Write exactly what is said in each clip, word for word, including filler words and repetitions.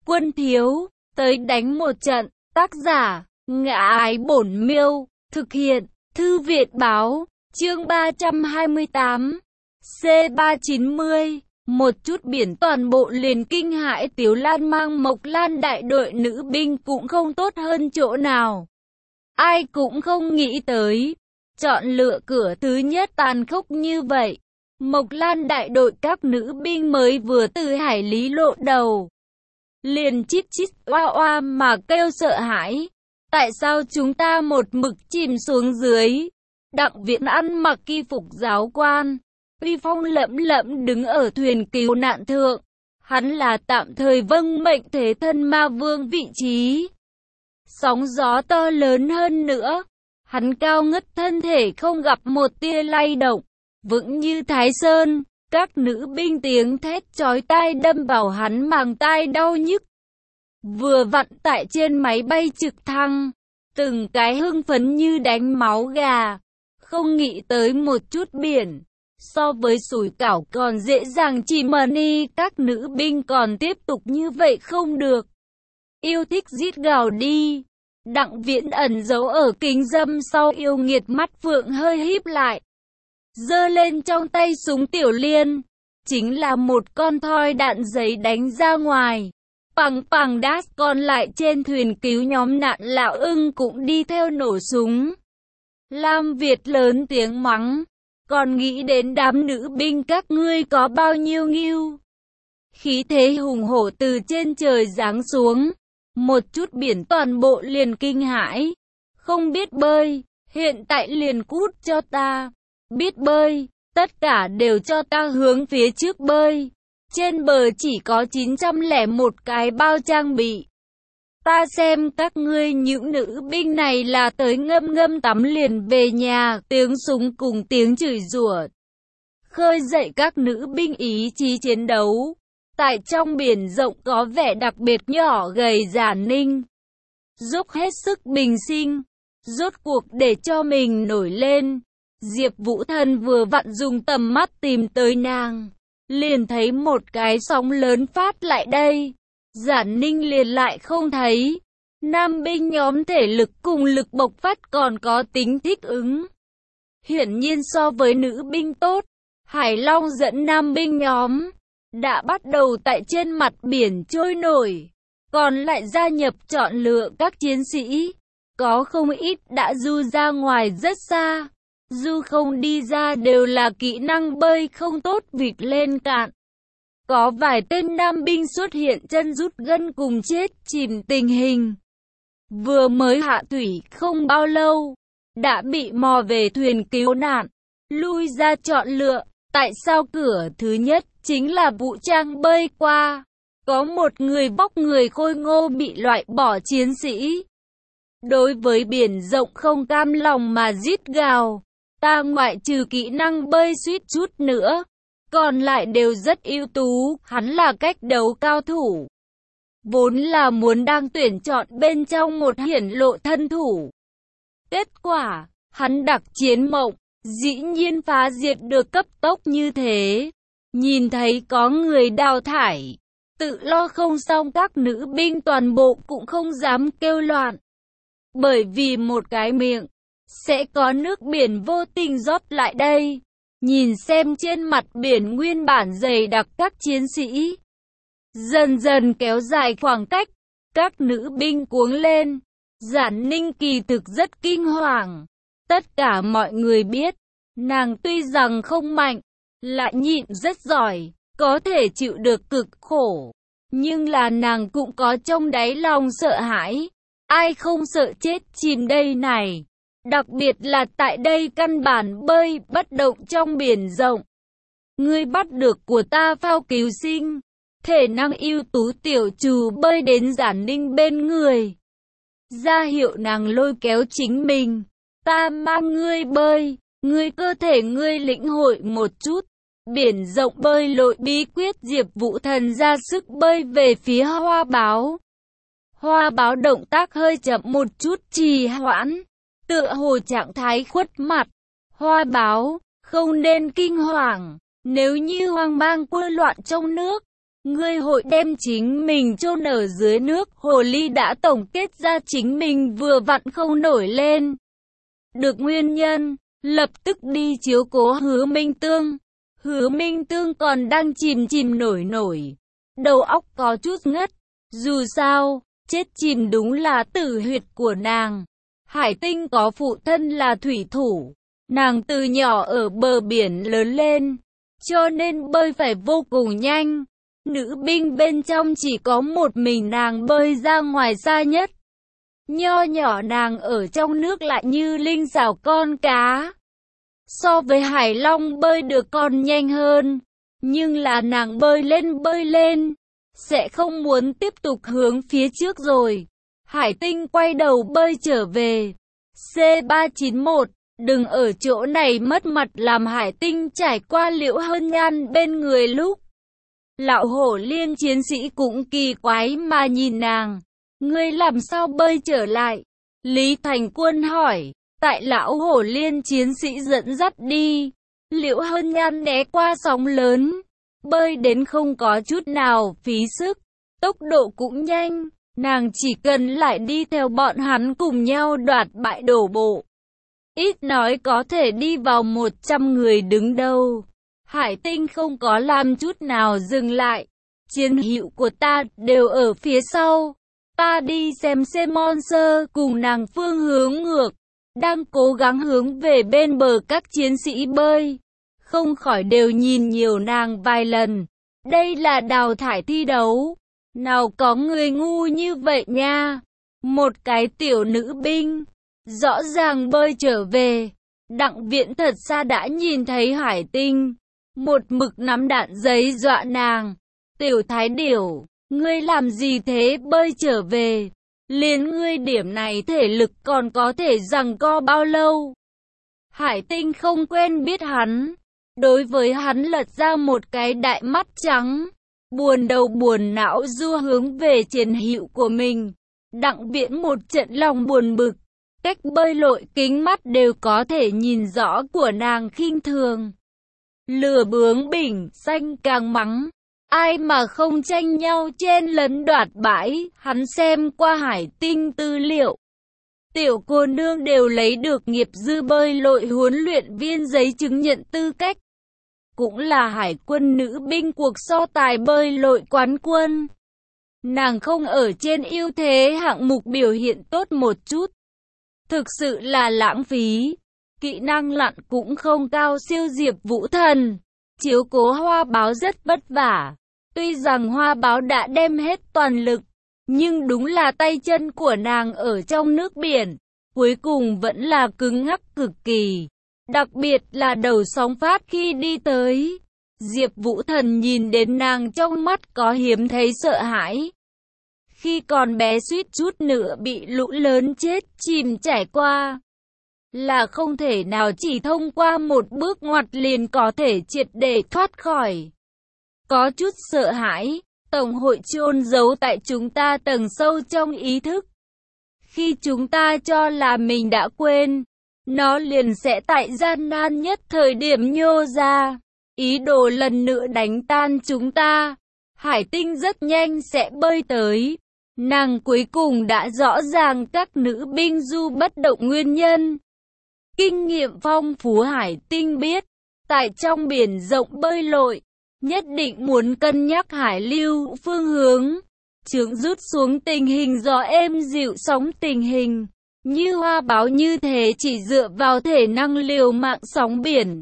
Quân thiếu, tới đánh một trận. Tác giả, Ngã Ái Bổn Miêu. Thực hiện, Thư viện báo. Chương ba trăm hai mươi tám. C ba trăm chín mươi. Một chút biển toàn bộ liền kinh hãi. Tiếu Lan mang Mộc Lan đại đội nữ binh cũng không tốt hơn chỗ nào. Ai cũng không nghĩ tới. Chọn lựa cửa thứ nhất tàn khốc như vậy. Mộc Lan đại đội các nữ binh mới vừa từ hải lý lộ đầu. Liền chít chít oa oa mà kêu sợ hãi. Tại sao chúng ta một mực chìm xuống dưới? Đặng Viễn ăn mặc y phục giáo quan, uy phong lẫm lẫm đứng ở thuyền cứu nạn thượng. Hắn là tạm thời vâng mệnh thế thân ma vương vị trí. Sóng gió to lớn hơn nữa. Hắn cao ngất thân thể không gặp một tia lay động, vững như Thái Sơn. Các nữ binh tiếng thét chói tai đâm vào hắn màng tai đau nhức. Vừa vặn tại trên máy bay trực thăng, từng cái hưng phấn như đánh máu gà. Không nghĩ tới một chút biển, so với sủi cảo còn dễ dàng chỉ mà ni. Các nữ binh còn tiếp tục như vậy không được. Yêu thích rít gào đi. Đặng Viễn ẩn giấu ở kính dâm sau yêu nghiệt mắt phượng hơi híp lại. Giơ lên trong tay súng tiểu liên. Chính là một con thoi đạn giấy đánh ra ngoài. Pằng pằng đát, còn lại trên thuyền cứu nhóm nạn lão ưng cũng đi theo nổ súng. Lam Việt lớn tiếng mắng. Còn nghĩ đến đám nữ binh các ngươi có bao nhiêu nghiêu. Khí thế hùng hổ từ trên trời giáng xuống. Một chút biển toàn bộ liền kinh hãi. Không biết bơi, hiện tại liền cút cho ta. Biết bơi, tất cả đều cho ta hướng phía trước bơi. Trên bờ chỉ có chín trăm lẻ một cái bao trang bị. Ta xem các ngươi những nữ binh này là tới ngâm ngâm tắm liền về nhà. Tiếng súng cùng tiếng chửi rủa khơi dậy các nữ binh ý chí chiến đấu. Tại trong biển rộng có vẻ đặc biệt nhỏ gầy Giả Ninh, dốc hết sức bình sinh, rốt cuộc để cho mình nổi lên. Diệp Vũ Thần vừa vặn dùng tầm mắt tìm tới nàng, liền thấy một cái sóng lớn phát lại đây. Giả Ninh liền lại không thấy. Nam binh nhóm thể lực cùng lực bộc phát còn có tính thích ứng, hiển nhiên so với nữ binh tốt. Hải Long dẫn nam binh nhóm đã bắt đầu tại trên mặt biển trôi nổi, còn lại gia nhập chọn lựa các chiến sĩ. Có không ít đã du ra ngoài rất xa, du không đi ra đều là kỹ năng bơi không tốt vịt lên cạn. Có vài tên nam binh xuất hiện chân rút gân cùng chết chìm tình hình. Vừa mới hạ thủy không bao lâu, đã bị mò về thuyền cứu nạn, lui ra chọn lựa. Tại sao cửa thứ nhất chính là vũ trang bơi qua? Có một người vóc người khôi ngô bị loại bỏ chiến sĩ. Đối với biển rộng không cam lòng mà rít gào. Ta ngoại trừ kỹ năng bơi suýt chút nữa, còn lại đều rất ưu tú. Hắn là cách đấu cao thủ, vốn là muốn đang tuyển chọn bên trong một hiển lộ thân thủ. Kết quả, hắn đặc chiến mộng, dĩ nhiên phá diệt được cấp tốc như thế. Nhìn thấy có người đào thải, tự lo không xong các nữ binh toàn bộ cũng không dám kêu loạn. Bởi vì một cái miệng, sẽ có nước biển vô tình rót lại đây. Nhìn xem trên mặt biển nguyên bản dày đặc các chiến sĩ, dần dần kéo dài khoảng cách, các nữ binh cuống lên. Giả Ninh kỳ thực rất kinh hoàng. Tất cả mọi người biết, nàng tuy rằng không mạnh, lại nhịn rất giỏi, có thể chịu được cực khổ. Nhưng là nàng cũng có trong đáy lòng sợ hãi. Ai không sợ chết chìm đây này? Đặc biệt là tại đây căn bản bơi bất động trong biển rộng. Ngươi bắt được của ta phao cứu sinh. Thể năng ưu tú tiểu trù bơi đến Giả Ninh bên người, ra hiệu nàng lôi kéo chính mình. Ta mang ngươi bơi, ngươi cơ thể ngươi lĩnh hội một chút. Biển rộng bơi lội bí quyết. Diệp Vũ Thần ra sức bơi về phía Hoa Báo. Hoa Báo động tác hơi chậm một chút, trì hoãn, tựa hồ trạng thái khuất mặt. Hoa Báo, không nên kinh hoàng, nếu như hoang mang quơ loạn trong nước, ngươi hội đem chính mình chôn ở dưới nước. Hồ ly đã tổng kết ra chính mình vừa vặn không nổi lên được nguyên nhân, lập tức đi chiếu cố Hứa Minh Tương. Hứa Minh Tương còn đang chìm chìm nổi nổi, đầu óc có chút ngất. Dù sao, chết chìm đúng là tử huyệt của nàng. Hải Tinh có phụ thân là thủy thủ, nàng từ nhỏ ở bờ biển lớn lên, cho nên bơi phải vô cùng nhanh. Nữ binh bên trong chỉ có một mình nàng bơi ra ngoài xa nhất. Nho nhỏ nàng ở trong nước lại như linh xảo con cá. So với Hải Long bơi được còn nhanh hơn, nhưng là nàng bơi lên bơi lên, sẽ không muốn tiếp tục hướng phía trước rồi. Hải Tinh quay đầu bơi trở về. C ba chín mốt, đừng ở chỗ này mất mặt. Làm Hải Tinh trải qua Liễu Hân Nhan bên người lúc, lão hổ liên chiến sĩ cũng kỳ quái mà nhìn nàng. Ngươi làm sao bơi trở lại? Lý Thành Quân hỏi. Tại lão hổ liên chiến sĩ dẫn dắt đi. Liễu Hân Nhan né qua sóng lớn, bơi đến không có chút nào phí sức, tốc độ cũng nhanh. Nàng chỉ cần lại đi theo bọn hắn cùng nhau đoạt bại đổ bộ, ít nói có thể đi vào một trăm người đứng đầu. Hải Tinh không có làm chút nào dừng lại. Chiến hữu của ta đều ở phía sau. Ta đi xem xem Monster cùng nàng phương hướng ngược, đang cố gắng hướng về bên bờ các chiến sĩ bơi, không khỏi đều nhìn nhiều nàng vài lần. Đây là đào thải thi đấu, nào có người ngu như vậy nha. Một cái tiểu nữ binh, rõ ràng bơi trở về. Đặng Viễn thật xa đã nhìn thấy Hải Tinh, một mực nắm đạn giấy dọa nàng. Tiểu thái điểu, ngươi làm gì thế, bơi trở về? Liền ngươi điểm này thể lực còn có thể giằng co bao lâu? Hải Tinh không quen biết hắn, đối với hắn lật ra một cái đại mắt trắng, buồn đầu buồn não du hướng về chiến hữu của mình. Đặng Viễn một trận lòng buồn bực, cách bơi lội kính mắt đều có thể nhìn rõ của nàng khinh thường. Lửa bướng bỉnh xanh càng mắng. Ai mà không tranh nhau chen lấn đoạt bãi. Hắn xem qua Hải Tinh tư liệu, tiểu cô nương đều lấy được nghiệp dư bơi lội huấn luyện viên giấy chứng nhận tư cách, cũng là hải quân nữ binh cuộc so tài bơi lội quán quân. Nàng không ở trên ưu thế hạng mục biểu hiện tốt một chút, thực sự là lãng phí. Kỹ năng lặn cũng không cao siêu. Diệp Vũ Thần chiếu cố Hoa Báo rất vất vả. Tuy rằng Hoa Báo đã đem hết toàn lực, nhưng đúng là tay chân của nàng ở trong nước biển, cuối cùng vẫn là cứng ngắc cực kỳ. Đặc biệt là đầu sóng phát khi đi tới. Diệp Vũ Thần nhìn đến nàng trong mắt có hiếm thấy sợ hãi. Khi còn bé suýt chút nữa bị lũ lớn chết chìm trải qua, là không thể nào chỉ thông qua một bước ngoặt liền có thể triệt để thoát khỏi. Có chút sợ hãi, Tổng hội chôn giấu tại chúng ta tầng sâu trong ý thức. Khi chúng ta cho là mình đã quên, nó liền sẽ tại gian nan nhất thời điểm nhô ra, ý đồ lần nữa đánh tan chúng ta. Hải Tinh rất nhanh sẽ bơi tới. Nàng cuối cùng đã rõ ràng các nữ binh du bất động nguyên nhân. Kinh nghiệm phong phú Hải Tinh biết, tại trong biển rộng bơi lội, nhất định muốn cân nhắc hải lưu phương hướng, chướng rút xuống tình hình gió êm dịu sóng tình hình. Như Hoa Báo như thế chỉ dựa vào thể năng liều mạng sóng biển,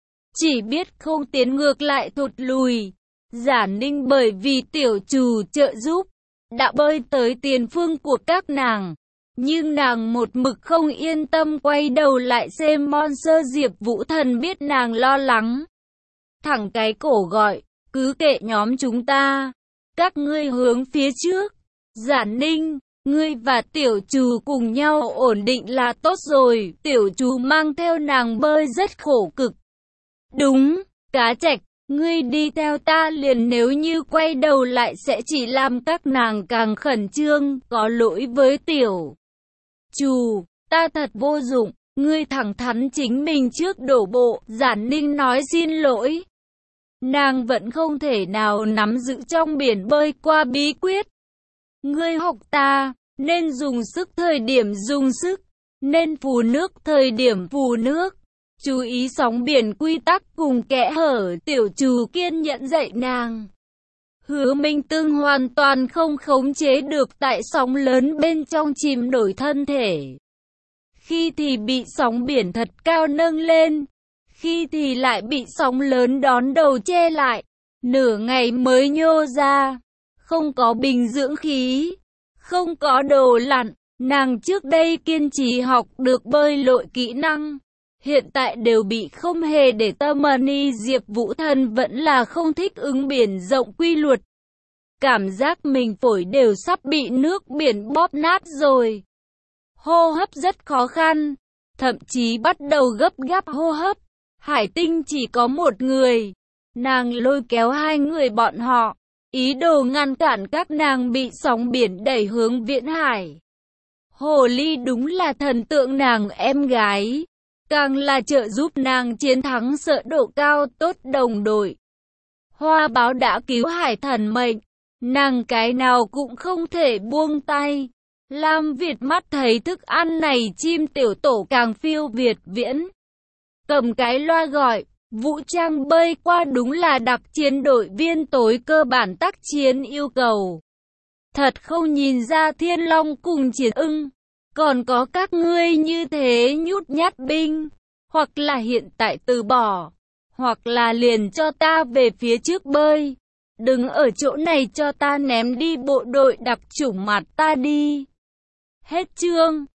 chỉ biết không tiến ngược lại thụt lùi. Giả Ninh bởi vì tiểu trù trợ giúp, đã bơi tới tiền phương của các nàng, nhưng nàng một mực không yên tâm quay đầu lại xem Monster. Diệp Vũ Thần biết nàng lo lắng, thẳng cái cổ gọi, cứ kệ nhóm chúng ta, các ngươi hướng phía trước. Giả Ninh, ngươi và tiểu trù cùng nhau ổn định là tốt rồi. Tiểu trù mang theo nàng bơi rất khổ cực. Đúng, Cá Trạch, ngươi đi theo ta liền, nếu như quay đầu lại sẽ chỉ làm các nàng càng khẩn trương. Có lỗi với tiểu trù, ta thật vô dụng, ngươi thẳng thắn chính mình trước đổ bộ. Giả Ninh nói xin lỗi. nàng vẫn không thể nào nắm giữ trong biển bơi qua bí quyết. Ngươi học ta, nên dùng sức thời điểm dùng sức, nên phù nước thời điểm phù nước. Chú ý sóng biển quy tắc cùng kẽ hở, tiểu trù kiên nhẫn dạy nàng. Hứa Minh Tương hoàn toàn không khống chế được tại sóng lớn bên trong chìm nổi thân thể. Khi thì bị sóng biển thật cao nâng lên, khi thì lại bị sóng lớn đón đầu che lại, nửa ngày mới nhô ra. Không có bình dưỡng khí, không có đồ lặn, nàng trước đây kiên trì học được bơi lội kỹ năng, hiện tại đều bị không hề để tâm. Ni Diệp Vũ Thần vẫn là không thích ứng biển rộng quy luật. Cảm giác mình phổi đều sắp bị nước biển bóp nát rồi. Hô hấp rất khó khăn, thậm chí bắt đầu gấp gáp hô hấp. Hải Tinh chỉ có một người, nàng lôi kéo hai người bọn họ, ý đồ ngăn cản các nàng bị sóng biển đẩy hướng viễn hải. Hồ ly đúng là thần tượng nàng em gái, càng là trợ giúp nàng chiến thắng sợ độ cao. Tốt đồng đội. Hoa báo đã cứu hải thần mệnh, nàng cái nào cũng không thể buông tay. Lam Việt mắt thấy thức ăn này chim tiểu tổ càng phiêu việt viễn. Cầm cái loa gọi, vũ trang bơi qua đúng là đặc chiến đội viên tối cơ bản tác chiến yêu cầu. Thật không nhìn ra Thiên Long cùng Chiến Ưng, còn có các ngươi như thế nhút nhát binh, hoặc là hiện tại từ bỏ, hoặc là liền cho ta về phía trước bơi. Đừng ở chỗ này cho ta ném đi bộ đội đặc chủng mặt ta đi. Hết chương.